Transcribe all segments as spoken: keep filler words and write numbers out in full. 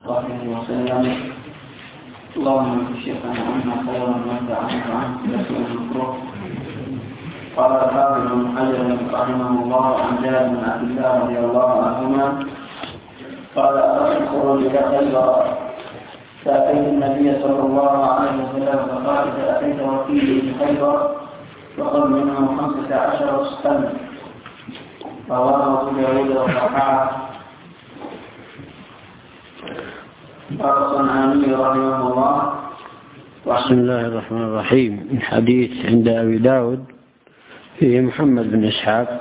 عليه وسلم. اللهم اكشف عنا خيرا ما دعوت عنه رسول المكروه. قال الحافظ ابن حجر رحمه الله عن جابر بن عبد الله رضي الله عنهما قال أردت الخروج إلى خيبر فأتيت النبي صلى الله عليه وسلم فقال إذا أتيت وكيلي في خيبر فخذ منه خمسة عشر وسقا. رواه أبو داود وصححه. قال الصنعاني رحمه الله. بسم الله الرحمن الرحيم. الحديث عند أبي داود فيه محمد بن إسحاق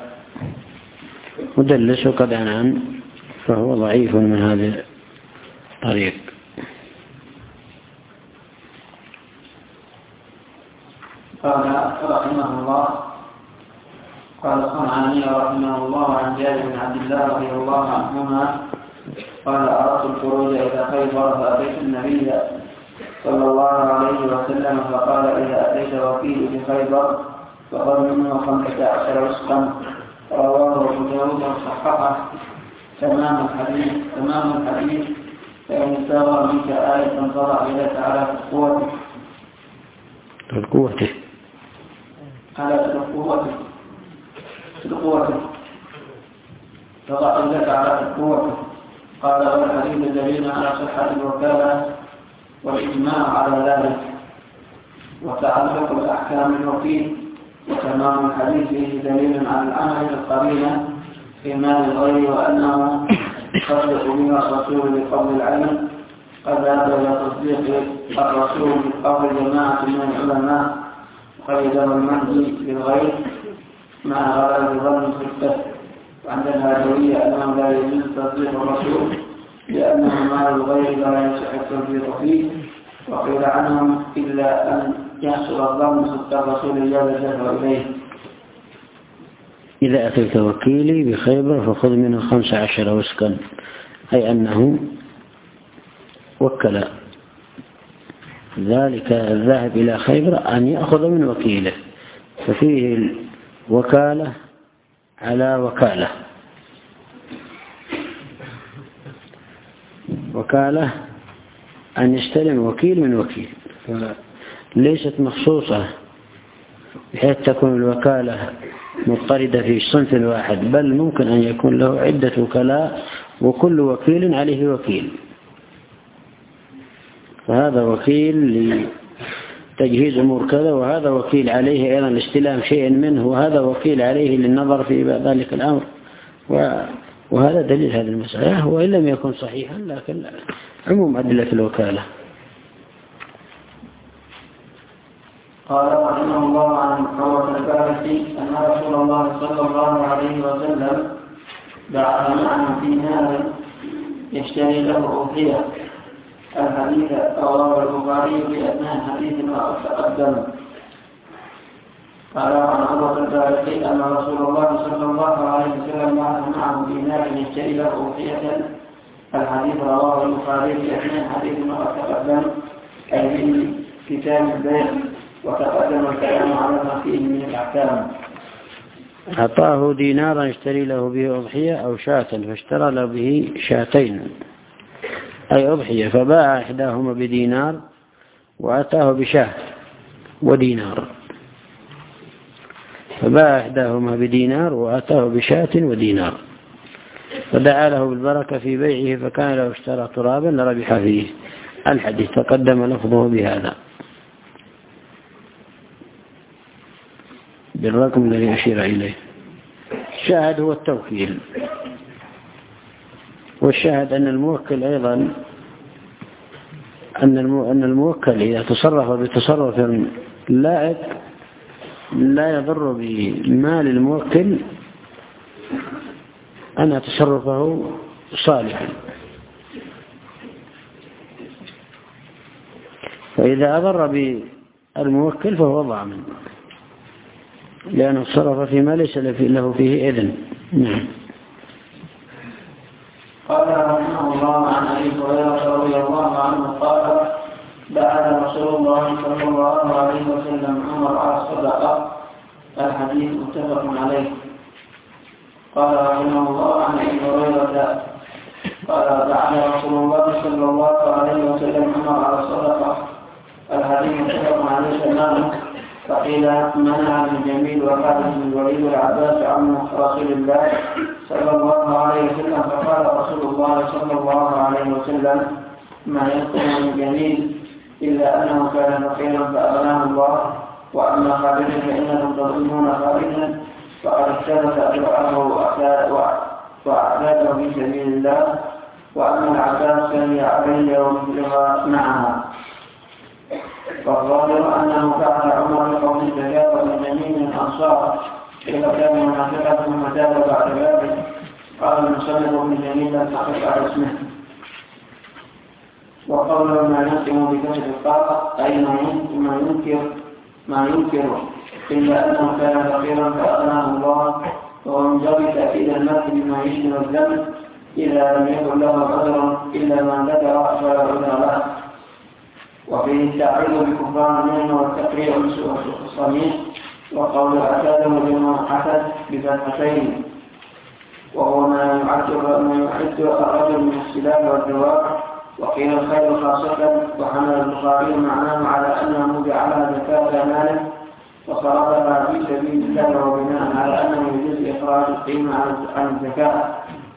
مدلس وقد عنعن فهو ضعيف من هذا الطريق. قال رحمه الله. قال الصنعاني رحمه الله عن جابر بن عبد الله رضي الله عنهما قال أردت الخروج إلى خيبر فأتيت النبي صلى الله عليه وسلم فقال إذا أتيت وكيل في خيبر فخذ منه خمسة عشر وسقا. رواه أبو داود وصححه. تمام الحديث تمام الحديث فإن استغفر منك آية تضع يدك على قوته قوته على قوته قوته تضع يدك على قوته. قال والحديث دليل على صحة الوكالة والإجماع على ذلك وتعلق الأحكام الوكيل. وتمام الحديث فيه دليل على العمل بالقرينة في مال الغير وأنه يصدق بما الرسول بقول العلم قد ذهب إلى تصديق الرسول بقول جماعة من العلماء وقيده المهدي بالغير مع غلبة ظن في الكفر. وعند الهادوية أنه لا يجوز تصديق الرسول لأنه مال الغير لا يصح التصديق فيه. وقيل عنهم إلا أن يحصل الظن صدق الرسول إذا ذهب إليه. إذا أتيت وكيلي بخيبر فخذ منه خمس عشر وسقا، أي أنه وكل ذلك الذاهب إلى خيبر أن يأخذ من وكيله، ففيه الوكالة على وكالة. وكالة أن يستلم وكيل من وكيل، ليست مخصوصة بحيث تكون الوكالة مضطردة في صنف واحد، بل ممكن أن يكون له عدة وكلاء وكل وكيل عليه وكيل. فهذا وكيل لتجهيز أمور كذا، وهذا وكيل عليه أيضا لاستلام شيء منه، وهذا وكيل عليه للنظر في ذلك الأمر. وهذا دليل هذه المسألة، وإن لم يكن صحيحا لكن عموم أدلة الوكالة. قال رحمه الله عن عروة البارسي أن رسول الله صلى الله عليه وسلم بعث معه في نار يشتري له أضحية. الحديث رواه البخاري في أثناء الحديث ما تقدم. قال عن عروة البارسي أن رسول الله صلى الله عليه وسلم بعث معه في نار يشتري له أضحية. الحديث رواه البخاري في أثناء الحديث ما تقدم، أي من كتاب البيع، وتقدم الكلام على ما فيه من الأحكام. أعطاه دينارا يشتري له به أضحية أو شاة، فاشترى له به شاتين أي أضحية، فباع إحداهما بدينار وأتاه بشاة ودينار. فباع إحداهما بدينار وأتاه بشاة ودينار، فدعا له بالبركة في بيعه، فكان لو اشترى ترابا لربح فيه. الحديث تقدم لفظه بهذا بالرقم الذي أشير إليه. الشاهد هو التوكيل، والشاهد أن الموكل أيضا أن أن الموكل إذا تصرف بتصرف لائق لا يضر بمال الموكل أن تصرفه صالحا، فإذا أضر بالموكل فهو ضامن لأنه تصرف فيما ليس له فيه إذن. نعم. قال رحمه الله عن أبي هريرة رضي الله عنه قال بعث رسول الله صلى الله عليه وسلم عمر على الصدقة. الحديث متفق عليه. قال رحمه الله عن أبي هريرة قال بعد رسول الله صلى الله عليه وسلم أمر على الصدقة. الحديث متفق عليه تماما. فقيل منع ابن جميل وخالد بن الوليد والعباس عن رسول الله صلى الله عليه وسلم، فقال رسول الله صلى الله عليه وسلم ما يذكر من جميل إلا أنه كان فقيرا فأغناه الله، وأما خالد فإنكم تظنون خالدا فقد اكتبت أجرعه وأعداده في سبيل الله، وأما العباس فهي علي ومثلها معها. فالظاهر أنه فعل عمر بقول الزكاة وابن جميل من الأنصار إذا كان منافقا ثم تاب بعد ذلك. قال المصنف ابن جميل لم تقف على اسمه. وقوله ما ينقم بكسر الطاقة أي ما ينكر ما ينكر إلا أنه كان فقيرا فأغناه الله، وهو من باب تأكيد المرء بما يشبه الذنب إذا لم يكن له عذر إلا ما ذكر فلا عذر له. وفيه التعريض بكفران منه والتقريع والصميم. وقول أتاده بما حدث بفتحتين وهو ما يعد الرجل من السلاح والجواب. وقيل الخير خاصة. وحمل البخاري معناه على أنه جعلها زكاة ماله وصرفها في سبيل الله، وبناء على أنه يجوز إخراج القيمة عن الزكاة.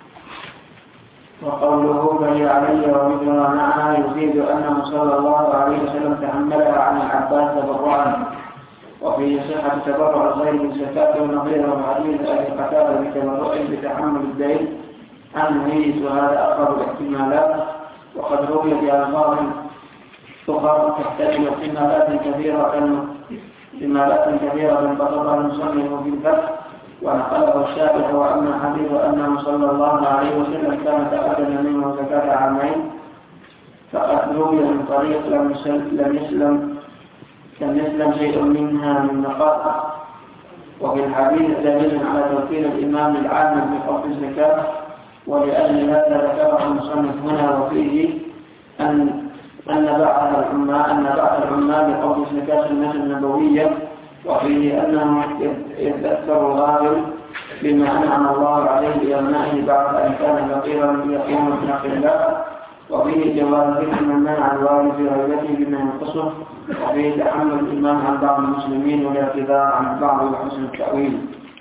وقوله فهي علي ومثلها معها يفيد أنه صلى الله عليه وسلم تحملها عن العباس تبرعا. وفيه صحة تبرع الغير بالزكاة ونظيره الحديث أبي قتادة بتبرع بتحمل الدين عن ميت، وهذا أقرب الاحتمالات. وقد روي بألفاظ أخرى تحتمل احتمالات كثيرة احتمالات كثيرة بسطها المصنف في الفتح ونقله الشافعي. وأما حديث أنه صلى الله عليه وسلم كان تقدم منه زكاة عامين فقد روي من طريق لم يسلم لم يسلم شيء منها من نقاط. وفي الحديث دليل على توكيل الإمام العام بفرض الزكاة، ولأجل هذا ذكره المصنف هنا. وفيه أن أن بعض العمال أن بعض العمال بفرض الزكاة سنة النبوية، وفيه أنه يتذكر الغالب بما أنعم الله عليه بأبنائه بعد أن كان فقيرا يقوم بحق الله. وفيه جواز ذكر من منع الوالد في غيبته بما ينقصه. وفيه تحمل الإمام عن بعض المسلمين والاعتذار عن بعض وحسن التأويل.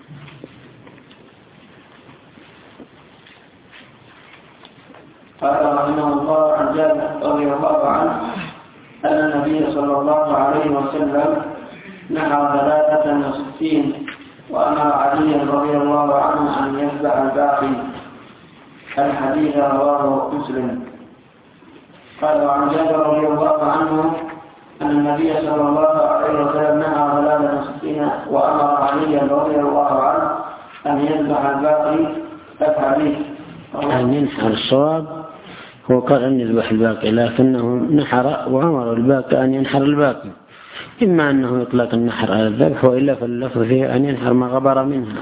قال رحمه الله عن جابر رضي الله عنه أن النبي صلى الله عليه وسلم نحر ثلاثة وستين وأمر عليا رضي الله عنه أن يتبع الباقي. الحديث رواه مسلم. قال عن جابر رضي الله عنه أن النبي صلى الله عليه وسلم نحر ثلاثة وستين وأمر عليا رضي الله عنه أن يتبع الباقي. الحديث أن ينحر الصواب هو قال أن يذبح الباقي، لكنه نحر وأمر الباقي أن ينحر الباقي، إما أنه يطلق النحر على الذبح وإلا فاللفظ فيه أن ينحر ما غبر منها.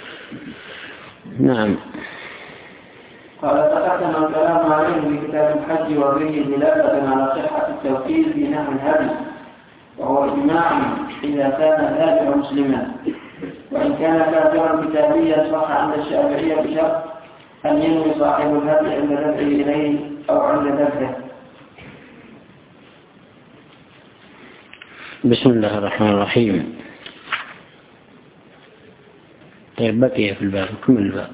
نعم. قال تقدم الكلام عليه في كتاب الحج وبه دلالة على صحة التوكيل في نحو الهدي، وهو إجماع إذا كان الذابح مسلما، وإن كان كافرا كتابيا صح عند الشافعية بشرط أن ينوي صاحب الهدي عند ذبحه إليه أو عند ذبحه. بسم الله الرحمن الرحيم. طيب بقي في الباب، كم الباب؟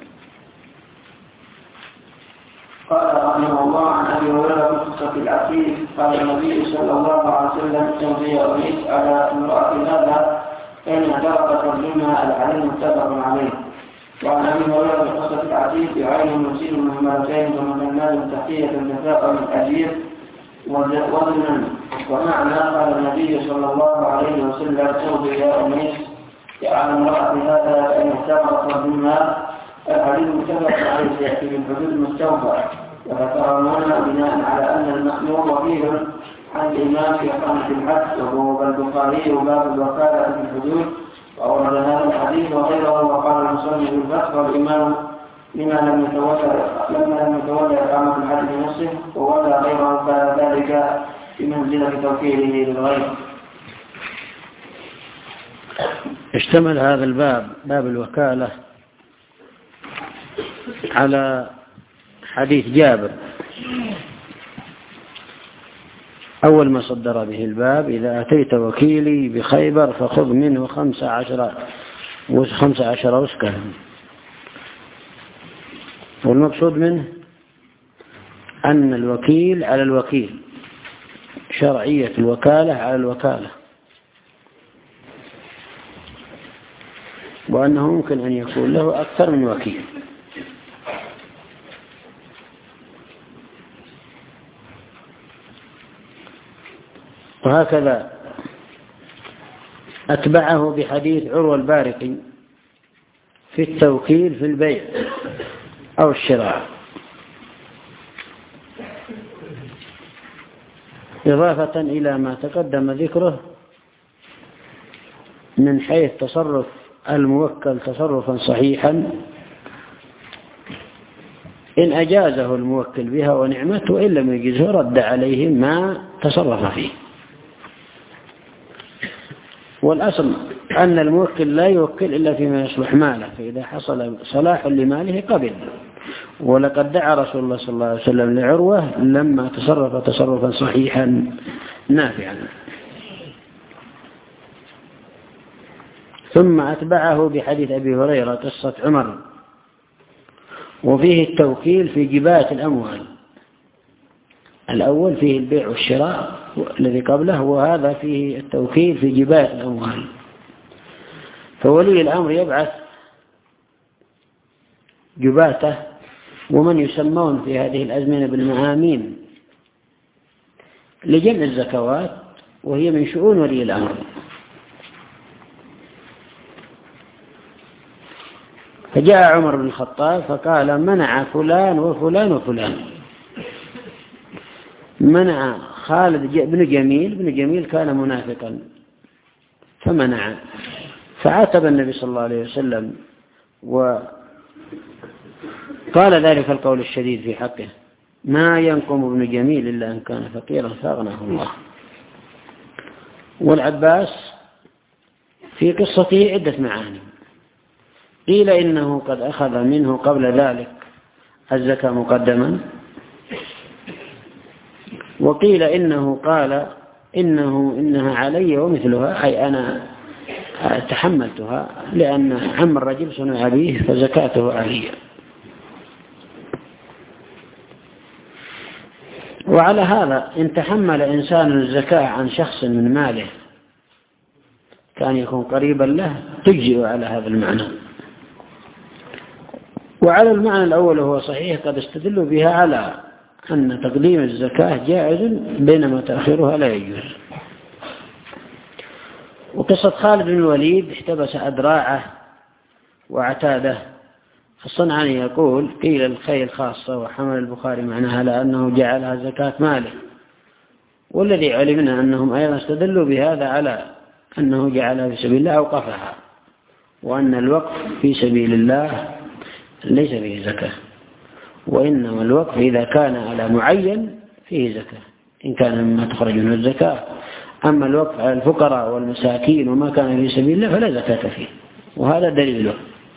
قال رحمه الله عن أبي هريرة في قصة العقيق قال النبي صلى الله عليه وسلم توصي أميس على امرأة هذا فإن اعترفت ترجمها العلم متفق عليه. وعن أبي هريرة في قصة العقيق يعين مسير من ملكين ومكنات تحتية النفاق من أجير وزنا. ومعنى قال النبي صلى الله عليه وسلم توصي يا أميس على امرأة هذا فإن اعترفت ترجمها. الحديث متفق عليه يأتي بالحدود المستوفى، وذكرنا بناء على أن المأمور وكيل عن الإمام في إقامة الحج، وهو البخاري وباب الوكالة في الحدود، وأورد هذا الحديث وغيره. وقال المصنف بالفتح والإمام لما لم يتولى لما لم يتولى إقامة الحج بنفسه وولى غيره فعل ذلك بمنزلة توكيله للغير. اشتمل هذا الباب باب الوكالة على حديث جابر أول ما صدر به الباب: إذا أتيت وكيلي بخيبر فخذ منه خمس عشر خمس عشر وسكا. والمقصود منه أن الوكيل على الوكيل، شرعية الوكالة على الوكالة، وأنه ممكن أن يكون له أكثر من وكيل. وهكذا أتبعه بحديث عروة البارقي في التوكيل في البيع أو الشراء، إضافة إلى ما تقدم ذكره من حيث تصرف الموكل تصرفا صحيحا إن أجازه الموكل بها ونعمته، وإن لم يجزه رد عليه ما تصرف فيه. والأصل أن الموكل لا يوكل إلا فيما يصلح ماله، فإذا حصل صلاح لماله قبل. ولقد دعا رسول الله صلى الله عليه وسلم لعروة لما تصرف تصرفا صحيحا نافعا. ثم أتبعه بحديث أبي هريرة قصة عمر، وفيه التوكيل في جباية الأموال. الأول فيه البيع والشراء الذي قبله، وهذا فيه التوكيل في جباية الأموال. فولي الأمر يبعث جباته، ومن يسمون في هذه الأزمنة بالمعامين، لجمع الزكوات، وهي من شؤون ولي الأمر. فجاء عمر بن الخطاب فقال: منع فلان وفلان وفلان. منع خالد بن جميل، بن جميل كان منافقا فمنع. فعاتب النبي صلى الله عليه وسلم وقال ذلك القول الشديد في حقه: ما ينقم ابن جميل إلا أن كان فقيرا فأغناه الله. والعباس في قصته عدة معاني. قيل إنه قد أخذ منه قبل ذلك الزكاة مقدما، وقيل إنه قال إنه إنها علي ومثلها، أي أنا تحملتها لأن عم الرجل صنع به فزكاته علي. وعلى هذا إن تحمل إنسان الزكاة عن شخص من ماله كان يكون قريبا له تجزئ على هذا المعنى. وعلى المعنى الأول هو صحيح، قد استدلوا بها على أن تقديم الزكاة جائز بينما تأخيرها لا يجوز. وقصة خالد بن الوليد احتبس أدراعه وعتاده. الصنعاني يقول: قيل الخيل خاصة، وحمل البخاري معناها على أنه جعلها زكاة ماله. والذي علمنا أنهم أيضا استدلوا بهذا على أنه جعلها في سبيل الله أوقفها، وأن الوقف في سبيل الله ليس فيه زكاة، وإنما الوقف إذا كان على معين فيه زكاة إن كان مما تخرج منه الزكاة. أما الوقف على الفقراء والمساكين وما كان في سبيل الله فلا زكاة فيه، وهذا دليله.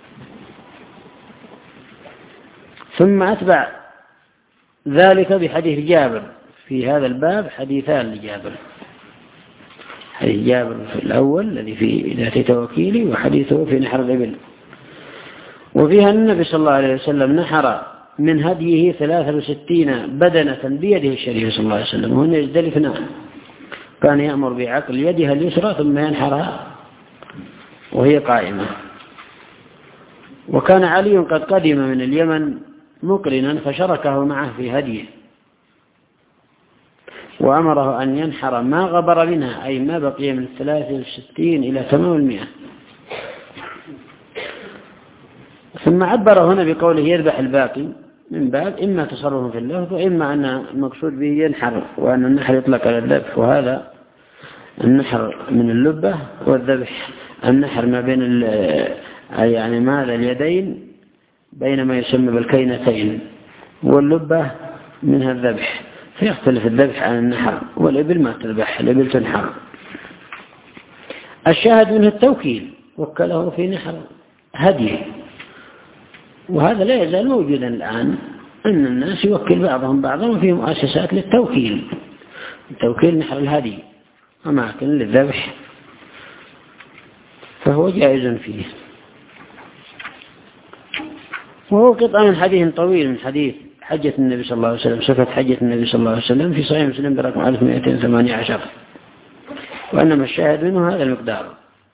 ثم أتبع ذلك بحديث جابر في هذا الباب، حديثان لجابر: حديث جابر في الأول الذي في إذا أتيت وكيلي، وحديثه في نحر الإبل. وفيها النبي صلى الله عليه وسلم نحر من هديه ثلاثة وستين بدنة بيده الشريف صلى الله عليه وسلم، وهن يزدلفن. كان يأمر بعقل يدها اليسرى ثم ينحرها وهي قائمة. وكان علي قد قدم من اليمن مقرنا فشركه معه في هديه، وأمره أن ينحر ما غبر منها، أي ما بقي من ثلاثة وستين إلى تمام المئة. ثم عبر هنا بقوله يذبح الباقي، من باب إما تصرف في اللفظ، وإما أن المقصود به ينحر، وأن النحر يطلق على الذبح. وهذا النحر من اللبة، والذبح النحر ما بين يعني مال اليدين بين ما يسمى بالكينتين، واللبة منها الذبح. فيختلف الذبح عن النحر. والإبل ما تذبح، الإبل تنحر. الشاهد منه التوكيل، وكله في نحر هديه، وهذا لا يزال موجودا الآن. أن الناس يوكل بعضهم بعضا وفي مؤسسات للتوكيل، التوكيل نحر الهدي، أماكن للذبح، فهو جائز فيه. وهو قطعة من حديث طويل من حديث حجة النبي صلى الله عليه وسلم، صفة حجة النبي صلى الله عليه وسلم في صحيح مسلم برقم ألف ومئتين وثمانية عشر، وإنما الشاهد منه هذا المقدار،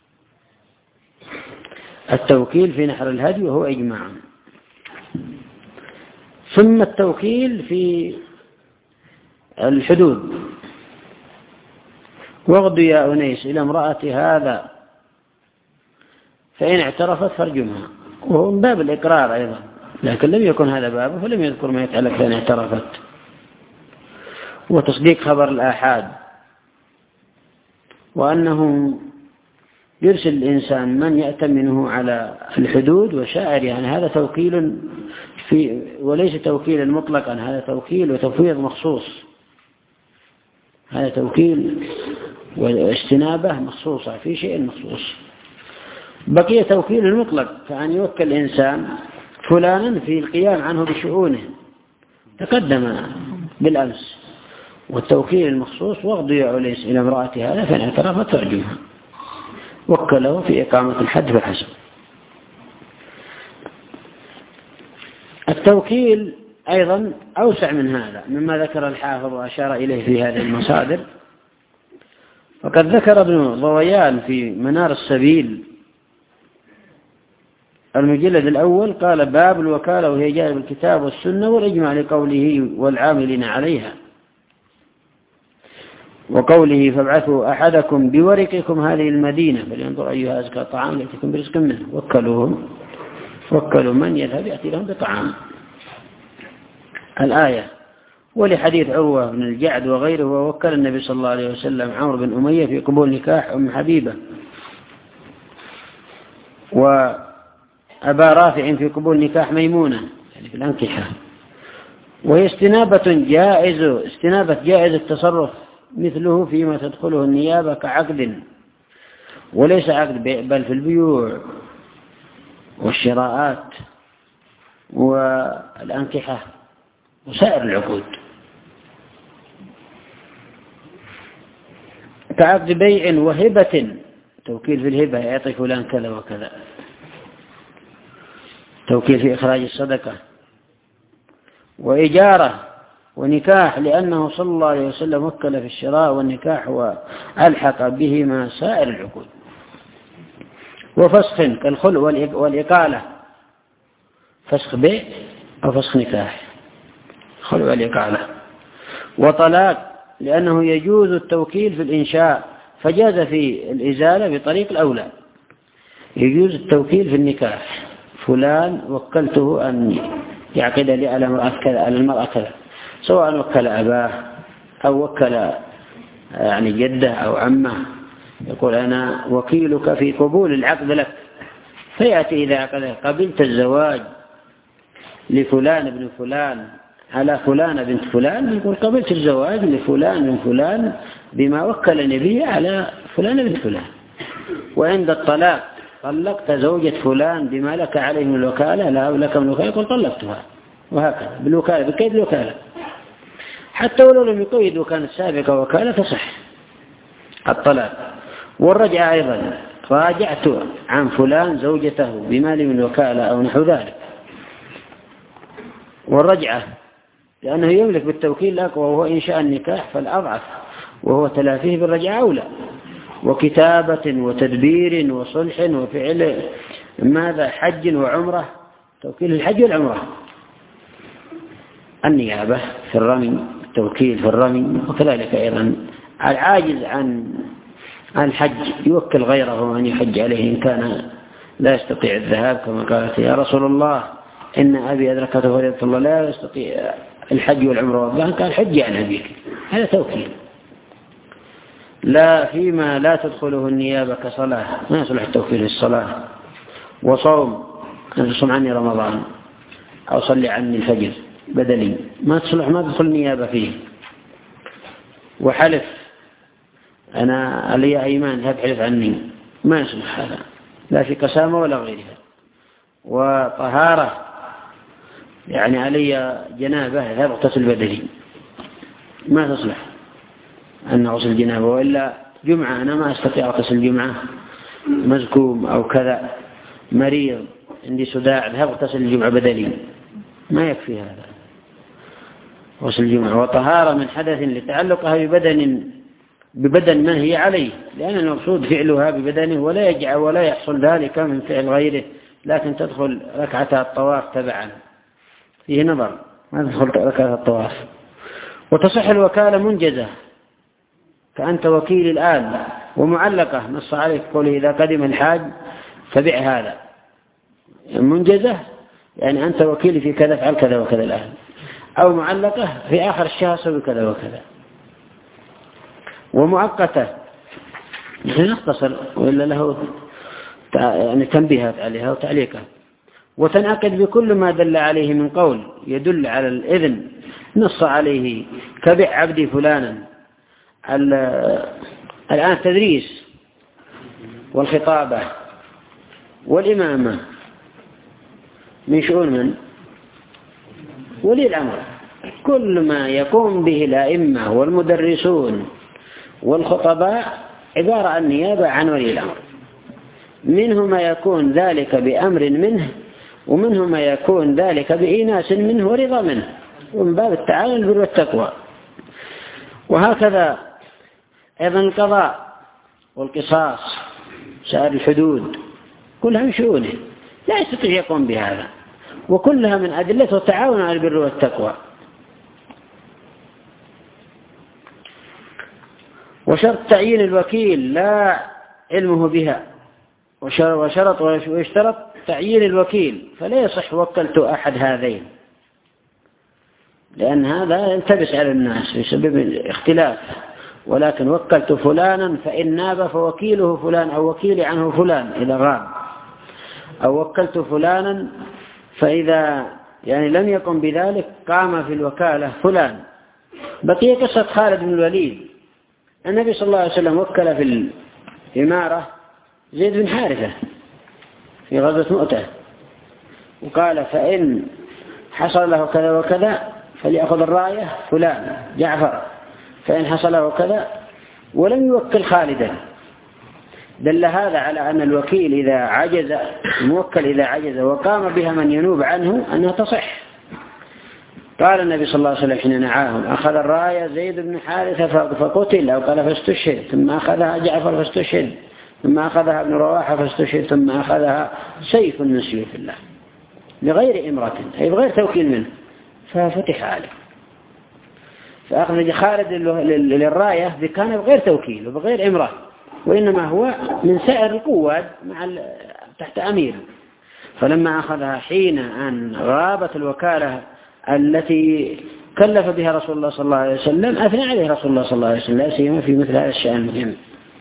التوكيل في نحر الهدي وهو إجماع. ثم التوكيل في الحدود، واغد يا أنيس إلى امرأة هذا فإن اعترفت فارجمها، وهو من باب الإقرار أيضا، لكن لم يكن هذا بابه فلم يذكر ما يتعلق فإن اعترفت. وتصديق خبر الآحاد، وأنه يرسل الإنسان من يأتمنه على الحدود وشاعر، يعني هذا توكيل في وليس توكيلا مطلقا، هذا توكيل وتفويض مخصوص، هذا توكيل واستنابة مخصوصة في شيء مخصوص. بقي توكيل المطلق، فأن يوكل الإنسان فلانا في القيام عنه بشؤونه تقدم بالأمس. والتوكيل المخصوص واغد يا أنيس إلى امرأة هذا فإن اعترفت فارجمها، وكله في إقامة الحد فحسب. التوكيل أيضا أوسع من هذا مما ذكر الحافظ وأشار إليه في هذه المصادر. وقد ذكر ابن ضويان في منار السبيل المجلد الأول قال: باب الوكالة وهي جاء بالكتاب والسنة والإجماع لقوله والعاملين عليها، وقوله فابعثوا أحدكم بورقكم هذه المدينة فلينظر أيها أزكى طعام ليأتكم برزق منه، وكلوهم وكلوا من يذهب يأتي لهم بطعام الآية. ولحديث عروة بن الجعد وغيره، ووكل النبي صلى الله عليه وسلم عمرو بن أمية في قبول نكاح أم حبيبة، وأبا رافع في قبول نكاح ميمونة يعني في الأنكحة. وهي استنابة جائز استنابة جائز التصرف مثله فيما تدخله النيابة كعقد، وليس عقد بل في البيوع والشراءات والأنكحة وسائر العقود، كعقد بيع وهبة، توكيل في الهبة يعطي فلان كذا وكذا، توكيل في إخراج الصدقة، وإجارة ونكاح، لأنه صلى الله عليه وسلم وكل في الشراء والنكاح وألحق بهما سائر العقود. وفسخ كالخلع والإقالة، فسخ بيع أو فسخ نكاح، خلع والإقالة. وطلاق، لأنه يجوز التوكيل في الإنشاء فجاز في الإزالة بطريق الأولى. يجوز التوكيل في النكاح، فلان وكلته أن يعقد لي على المرأة كذا، سواء وكل أباه أو وكل يعني جده أو عمه، يقول أنا وكيلك في قبول العقد لك، فيأتي إذا قبلت الزواج لفلان بن فلان على فلان بنت فلان، يقول قبلت الزواج لفلان بن فلان بما وكلني به على فلان بن فلان. وعند الطلاق طلقت زوجة فلان بما لك عليه من الوكالة، لا لك من الوكالة، يقول طلقتها، وهكذا بالوكالة بكيد الوكالة، حتى ولو لم يقيد وكانت سابقة وكالة فصح الطلاق. والرجعة أيضا، راجعت عن فلان زوجته بمال من الوكالة أو نحو ذلك. والرجعة لأنه يملك بالتوكيل الأقوى وهو إنشاء النكاح فالأضعف، وهو تلافيه بالرجعة أولى. وكتابة وتدبير وصلح وفعل ماذا حج وعمرة، توكيل الحج والعمرة. النيابة في الرمي، التوكيل في الرمي، وكذلك أيضا العاجز عن الحج يوكل غيره أن يحج عليه إن كان لا يستطيع الذهاب، كما قالت يا رسول الله إن أبي أدركته فريضة الله لا يستطيع الحج والعمرة والظهر، قال حج عن أبيك، هذا توكيل. لا فيما لا تدخله النيابة كصلاة، ما يصلح التوكيل في الصلاة. وصوم، أن تصوم عني رمضان أو صلي عني الفجر بدلي، ما تصلح، ما تدخل النيابة فيه. وحلف، أنا لي أيمان ذهب حلف عني، ما يصلح هذا لا في قسامة ولا غيرها. وطهارة، يعني علي جنابة اذهب اغتسل بدني، ما تصلح أن أغسل جنابة، وإلا جمعة أنا ما أستطيع أغتسل جمعة، مزكوم أو كذا، مريض عندي صداع اذهب اغتسل الجمعة بدني، ما يكفي هذا غسل الجمعة. وطهارة من حدث لتعلقها ببدن ببدن من هي عليه، لأن المقصود فعلها ببدنه، ولا يجعل ولا يحصل ذلك من فعل غيره، لكن تدخل ركعة الطواف تبعا، فيه نظر، ما تدخل ركعة الطواف. وتصح الوكالة منجزة كأنت وكيل الآن، ومعلقة نص عليك قوله إذا قدم الحاج فبع هذا، منجزة يعني أنت وكيل في كذا فعل كذا وكذا الآن، أو معلقة في آخر الشهر سوي كذا وكذا. ومؤقتة نحن نختصر وإلا له يعني تنبيهات عليها وتعليقها. وتنعقد بكل ما دل عليه من قول يدل على الإذن نص عليه كبع عبدي فلانا. الآن التدريس والخطابة والإمامة من شؤون من؟ ولي الأمر. كل ما يقوم به الأئمة والمدرسون والخطباء عبارة عن نيابة عن ولي الأمر، منه ما يكون ذلك بأمر منه، ومنه ما يكون ذلك بإيناس منه ورضا منه، ومن باب التعاون البر والتقوى. وهكذا أيضا القضاء والقصاص سائر الحدود كلها من شؤونه، لا يستطيع يقوم بهذا، وكلها من أدلته التعاون على البر والتقوى. وشرط تعيين الوكيل لا علمه بها، وشرط ويشترط تعيين الوكيل، فلا يصح وكلت أحد هذين، لأن هذا يلتبس على الناس بسبب الاختلاف. ولكن وكلت فلانا فإن ناب فوكيله فلان، أو وكيلي عنه فلان إذا غاب، أو وكلت فلانا فإذا يعني لم يقم بذلك قام في الوكالة فلان. بقي قصة خالد بن الوليد، النبي صلى الله عليه وسلم وكل في الإمارة زيد بن حارثة في غزوة مؤتة، وقال فإن حصل له كذا وكذا فليأخذ الراية فلان جعفر، فإن حصل له كذا، ولم يوكل خالدا. دل هذا على أن الوكيل إذا عجز، الموكل إذا عجز وقام بها من ينوب عنه أنها تصح. قال النبي صلى الله عليه وسلم حين نعاهم أخذ الراية زيد بن حارثة فقتل، أو قال فاستشهد، ثم أخذها جعفر فاستشهد، ثم أخذها ابن رواحة فاستشهد، ثم أخذها سيف من سيوف الله بغير إمرة، أي بغير توكيل منه، ففتح عليه. فأخذ خالد للراية كان بغير توكيل وبغير إمرة، وإنما هو من سائر القوات مع تحت أمير. فلما أخذها حين أن غابت الوكالة التي كلف بها رسول الله صلى الله عليه وسلم، أثنى عليه رسول الله صلى الله عليه وسلم سيما في مثل هذا الشأن المهم.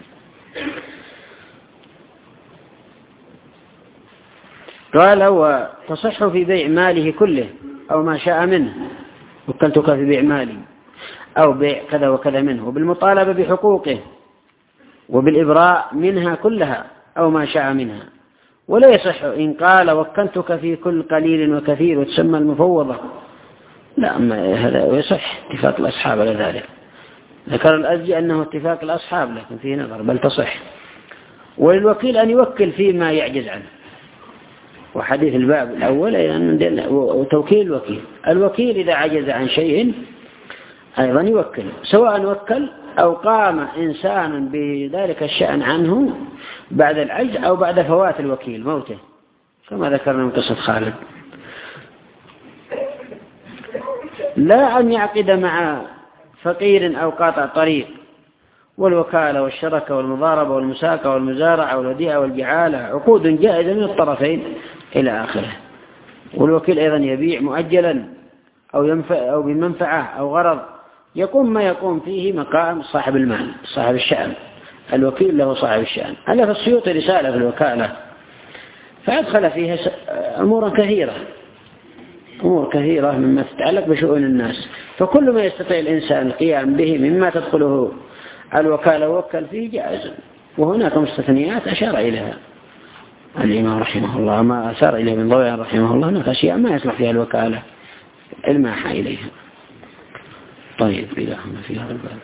قال هو تصح في بيع ماله كله أو ما شاء منه، وكلتك في بيع مالي أو بيع كذا وكذا منه، وبالمطالبة بحقوقه، وبالإبراء منها كلها أو ما شاء منها. ولا يصح إن قال وكلتك في كل قليل وكثير وتسمى المفوضة، لا، ما هذا يصح اتفاق الأصحاب على ذلك. ذكر الأزجي أنه اتفاق الأصحاب، لكن فيه نظر، بل تصح. وللوكيل أن يوكل فيما يعجز عنه، وحديث الباب الأول أيضا وتوكيل الوكيل. الوكيل إذا عجز عن شيء أيضا يوكل، سواء وكل أو قام إنسان بذلك الشأن عنه بعد العجز أو بعد فوات الوكيل موته، كما ذكرنا من قصة خالد. لا أن يعقد مع فقير أو قاطع طريق، والوكالة والشركة والمضاربة والمساكة والمزارعة والوديعة والبعالة عقود جائزة من الطرفين إلى آخره. والوكيل أيضا يبيع مؤجلا أو, ينفع أو بمنفعة أو غرض، يقوم ما يقوم فيه مقام صاحب المال صاحب الشأن. الوكيل له صاحب الشأن. ألف السيوطي رسالة في الوكالة فأدخل فيها أمورا كثيرة أمور كثيرة مما تتعلق بشؤون الناس، فكل ما يستطيع الإنسان القيام به مما تدخله الوكالة وكل فيه جائز. وهناك مستثنيات أشار إليها الإمام رحمه الله، ما أشار إليه من ضوء رحمه الله، هناك أشياء ما يصلح فيها الوكالة الماح إليها. طيب إذا هم في هذا الباب